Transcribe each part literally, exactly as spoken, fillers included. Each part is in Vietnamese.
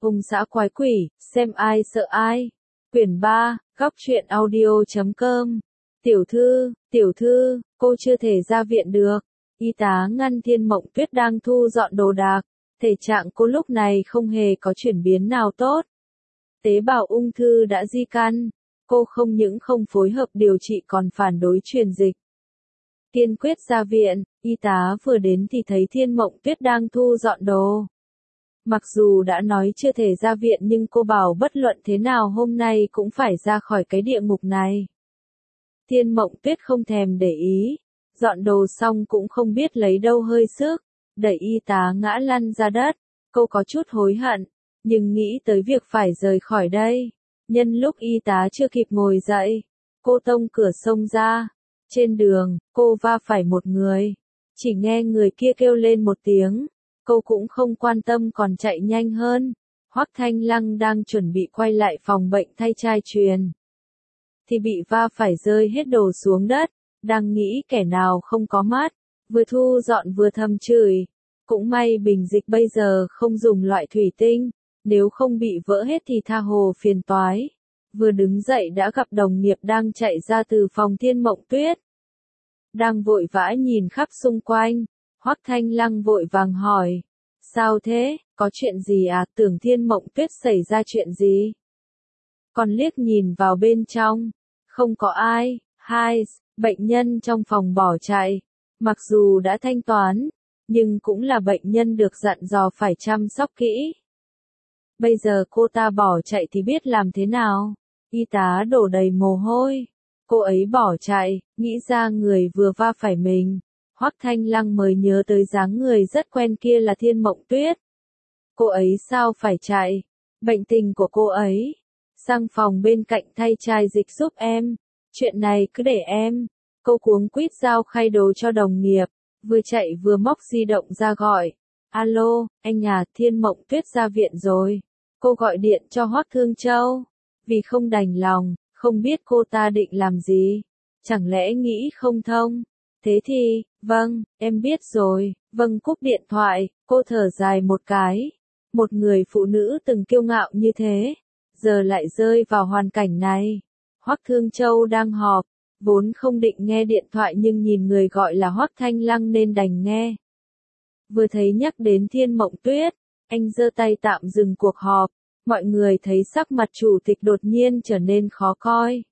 Ung xã quái quỷ, xem ai sợ ai. Quyển ba, góc truyện audio chấm com. Tiểu thư, tiểu thư, cô chưa thể ra viện được. Y tá ngăn Thiên Mộng Tuyết đang thu dọn đồ đạc. Thể trạng cô lúc này không hề có chuyển biến nào tốt. Tế bào ung thư đã di căn. Cô không những không phối hợp điều trị còn phản đối truyền dịch. Kiên quyết ra viện, y tá vừa đến thì thấy Thiên Mộng Tuyết đang thu dọn đồ. Mặc dù đã nói chưa thể ra viện nhưng cô bảo bất luận thế nào hôm nay cũng phải ra khỏi cái địa ngục này. Thiên Mộng Tuyết không thèm để ý, dọn đồ xong cũng không biết lấy đâu hơi sức, đẩy y tá ngã lăn ra đất. Cô có chút hối hận, nhưng nghĩ tới việc phải rời khỏi đây. Nhân lúc y tá chưa kịp ngồi dậy, cô tông cửa xông ra. Trên đường, cô va phải một người. Chỉ nghe người kia kêu lên một tiếng. Cô cũng không quan tâm còn chạy nhanh hơn. Hoắc Thanh Lăng đang chuẩn bị quay lại phòng bệnh thay chai truyền. Thì bị va phải rơi hết đồ xuống đất. Đang nghĩ kẻ nào không có mắt. Vừa thu dọn vừa thầm chửi. Cũng may bình dịch bây giờ không dùng loại thủy tinh. Nếu không bị vỡ hết thì tha hồ phiền toái. Vừa đứng dậy đã gặp đồng nghiệp đang chạy ra từ phòng Thiên Mộng Tuyết. Đang vội vã nhìn khắp xung quanh. Hoắc Thanh Lăng vội vàng hỏi. Sao thế, có chuyện gì à, tưởng Thiên Mộng Tuyết xảy ra chuyện gì? Còn liếc nhìn vào bên trong. Không có ai, hai, bệnh nhân trong phòng bỏ chạy. Mặc dù đã thanh toán, nhưng cũng là bệnh nhân được dặn dò phải chăm sóc kỹ. Bây giờ cô ta bỏ chạy thì biết làm thế nào? Y tá đổ đầy mồ hôi. Cô ấy bỏ chạy, nghĩ ra người vừa va phải mình. Hoắc Thanh Lăng mới nhớ tới dáng người rất quen kia là Thiên Mộng Tuyết. Cô ấy sao phải chạy? Bệnh tình của cô ấy. Sang phòng bên cạnh thay chai dịch giúp em. Chuyện này cứ để em. Cô cuống quýt giao khay đồ cho đồng nghiệp. Vừa chạy vừa móc di động ra gọi. Alo, anh nhà, Thiên Mộng Tuyết ra viện rồi. Cô gọi điện cho Hoắc Thương Châu. Vì không đành lòng, không biết cô ta định làm gì. Chẳng lẽ nghĩ không thông? Thế thì, vâng, em biết rồi. Vâng, cúp điện thoại, cô thở dài một cái. Một người phụ nữ từng kiêu ngạo như thế, giờ lại rơi vào hoàn cảnh này. Hoắc Thương Châu đang họp, vốn không định nghe điện thoại nhưng nhìn người gọi là Hoắc Thanh Lăng nên đành nghe. Vừa thấy nhắc đến Thiên Mộng Tuyết, anh giơ tay tạm dừng cuộc họp. Mọi người thấy sắc mặt chủ tịch đột nhiên trở nên khó coi.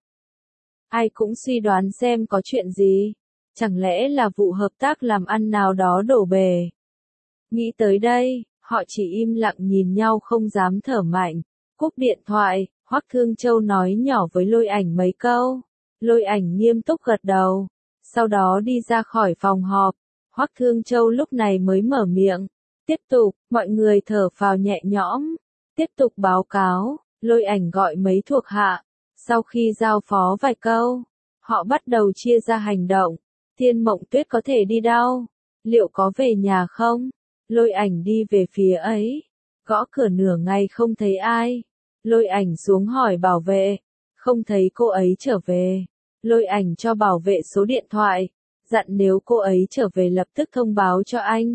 Ai cũng suy đoán xem có chuyện gì. Chẳng lẽ là vụ hợp tác làm ăn nào đó đổ bể. Nghĩ tới đây, họ chỉ im lặng nhìn nhau không dám thở mạnh. Cúp điện thoại, Hoắc Thương Châu nói nhỏ với Lôi Ảnh mấy câu. Lôi Ảnh nghiêm túc gật đầu. Sau đó đi ra khỏi phòng họp. Hoắc Thương Châu lúc này mới mở miệng. Tiếp tục, mọi người thở phào nhẹ nhõm. Tiếp tục báo cáo, Lôi Ảnh gọi mấy thuộc hạ. Sau khi giao phó vài câu, họ bắt đầu chia ra hành động. Thiên Mộng Tuyết có thể đi đâu? Liệu có về nhà không? Lôi Ảnh đi về phía ấy. Gõ cửa nửa ngày không thấy ai. Lôi Ảnh xuống hỏi bảo vệ. Không thấy cô ấy trở về. Lôi Ảnh cho bảo vệ số điện thoại. Dặn nếu cô ấy trở về lập tức thông báo cho anh.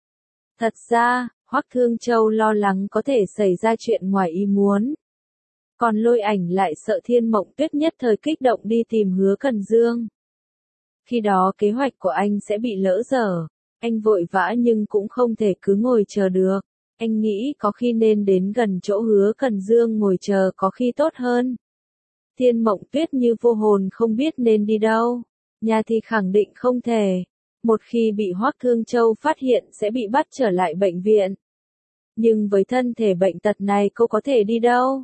Thật ra, Hoắc Thương Châu lo lắng có thể xảy ra chuyện ngoài ý muốn. Còn Lôi Ảnh lại sợ Thiên Mộng Tuyết nhất thời kích động đi tìm Hứa Cần Dương. Khi đó kế hoạch của anh sẽ bị lỡ dở. Anh vội vã nhưng cũng không thể cứ ngồi chờ được. Anh nghĩ có khi nên đến gần chỗ Hứa Cần Dương ngồi chờ có khi tốt hơn. Thiên Mộng Tuyết như vô hồn không biết nên đi đâu. Nhà thì khẳng định không thể. Một khi bị Hoắc Thương Châu phát hiện sẽ bị bắt trở lại bệnh viện. Nhưng với thân thể bệnh tật này cô có thể đi đâu?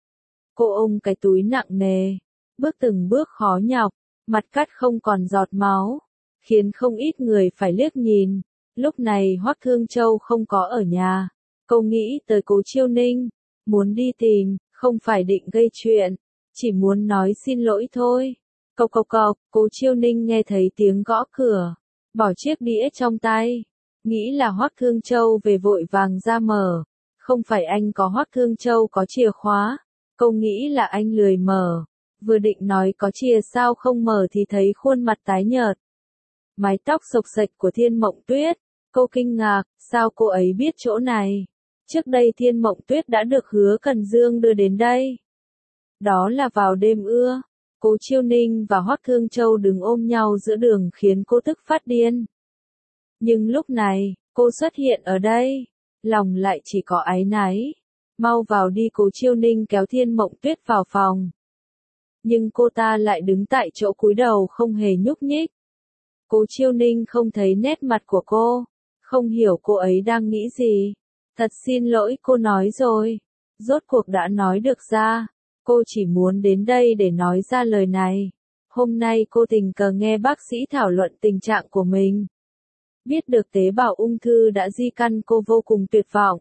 Cô ôm cái túi nặng nề, bước từng bước khó nhọc, mặt cắt không còn giọt máu, khiến không ít người phải liếc nhìn. Lúc này Hoắc Thương Châu không có ở nhà. Cô nghĩ tới Cố Chiêu Ninh, muốn đi tìm, không phải định gây chuyện, chỉ muốn nói xin lỗi thôi. Cộc cộc cộc, Cố Chiêu Ninh nghe thấy tiếng gõ cửa, bỏ chiếc đĩa trong tay, nghĩ là Hoắc Thương Châu về vội vàng ra mở. Không phải anh có Hoắc Thương Châu có chìa khóa. Cô nghĩ là anh lười mở. Vừa định nói có chìa sao không mở thì thấy khuôn mặt tái nhợt. Mái tóc xộc xệch của Thiên Mộng Tuyết. Cô kinh ngạc, sao cô ấy biết chỗ này? Trước đây Thiên Mộng Tuyết đã được Hứa Cần Dương đưa đến đây. Đó là vào đêm ưa, Cố Chiêu Ninh và Hoắc Thương Châu đứng ôm nhau giữa đường khiến cô tức phát điên. Nhưng lúc này, cô xuất hiện ở đây, lòng lại chỉ có áy náy. Mau vào đi, Cố Chiêu Ninh kéo Thiên Mộng Tuyết vào phòng. Nhưng cô ta lại đứng tại chỗ cúi đầu không hề nhúc nhích. Cố Chiêu Ninh không thấy nét mặt của cô, không hiểu cô ấy đang nghĩ gì. Thật xin lỗi, cô nói rồi. Rốt cuộc đã nói được ra. Cô chỉ muốn đến đây để nói ra lời này. Hôm nay cô tình cờ nghe bác sĩ thảo luận tình trạng của mình. Biết được tế bào ung thư đã di căn, cô vô cùng tuyệt vọng.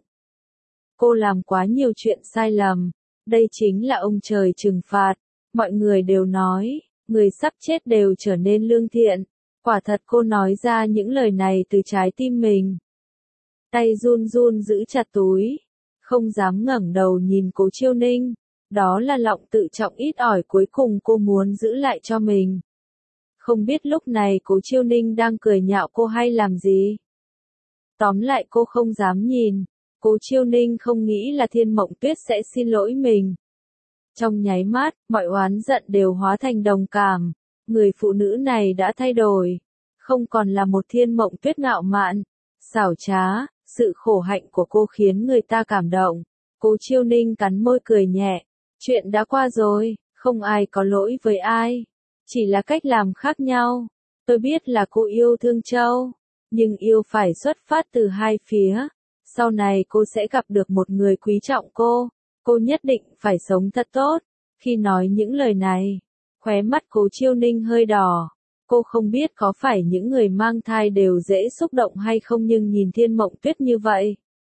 Cô làm quá nhiều chuyện sai lầm. Đây chính là ông trời trừng phạt. Mọi người đều nói, người sắp chết đều trở nên lương thiện. Quả thật cô nói ra những lời này từ trái tim mình. Tay run run giữ chặt túi, không dám ngẩng đầu nhìn Cố Chiêu Ninh. Đó là lòng tự trọng ít ỏi cuối cùng cô muốn giữ lại cho mình. Không biết lúc này Cố Chiêu Ninh đang cười nhạo cô hay làm gì. Tóm lại cô không dám nhìn. Cố Chiêu Ninh không nghĩ là Thiên Mộng Tuyết sẽ xin lỗi mình. Trong nháy mắt, mọi oán giận đều hóa thành đồng cảm. Người phụ nữ này đã thay đổi. Không còn là một Thiên Mộng Tuyết ngạo mạn, xảo trá. Sự khổ hạnh của cô khiến người ta cảm động. Cố Chiêu Ninh cắn môi cười nhẹ. Chuyện đã qua rồi, không ai có lỗi với ai. Chỉ là cách làm khác nhau. Tôi biết là cô yêu Thương Châu. Nhưng yêu phải xuất phát từ hai phía. Sau này cô sẽ gặp được một người quý trọng cô. Cô nhất định phải sống thật tốt. Khi nói những lời này, khóe mắt Cố Chiêu Ninh hơi đỏ. Cô không biết có phải những người mang thai đều dễ xúc động hay không, nhưng nhìn Thiên Mộng Tuyết như vậy,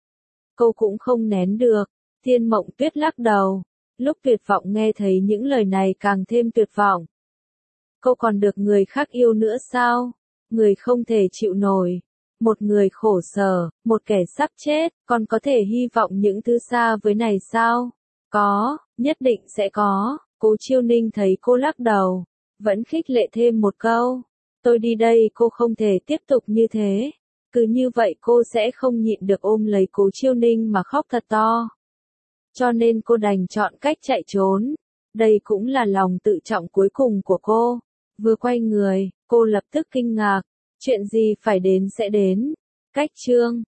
cô cũng không nén được. Thiên Mộng Tuyết lắc đầu. Lúc tuyệt vọng nghe thấy những lời này càng thêm tuyệt vọng. Cô còn được người khác yêu nữa sao? Người không thể chịu nổi. Một người khổ sở, một kẻ sắp chết, còn có thể hy vọng những thứ xa với này sao? Có, nhất định sẽ có. Cố Chiêu Ninh thấy cô lắc đầu, vẫn khích lệ thêm một câu. Tôi đi đây, cô không thể tiếp tục như thế. Cứ như vậy cô sẽ không nhịn được ôm lấy Cố Chiêu Ninh mà khóc thật to. Cho nên cô đành chọn cách chạy trốn. Đây cũng là lòng tự trọng cuối cùng của cô. Vừa quay người, cô lập tức kinh ngạc. Chuyện gì phải đến sẽ đến. Cách chương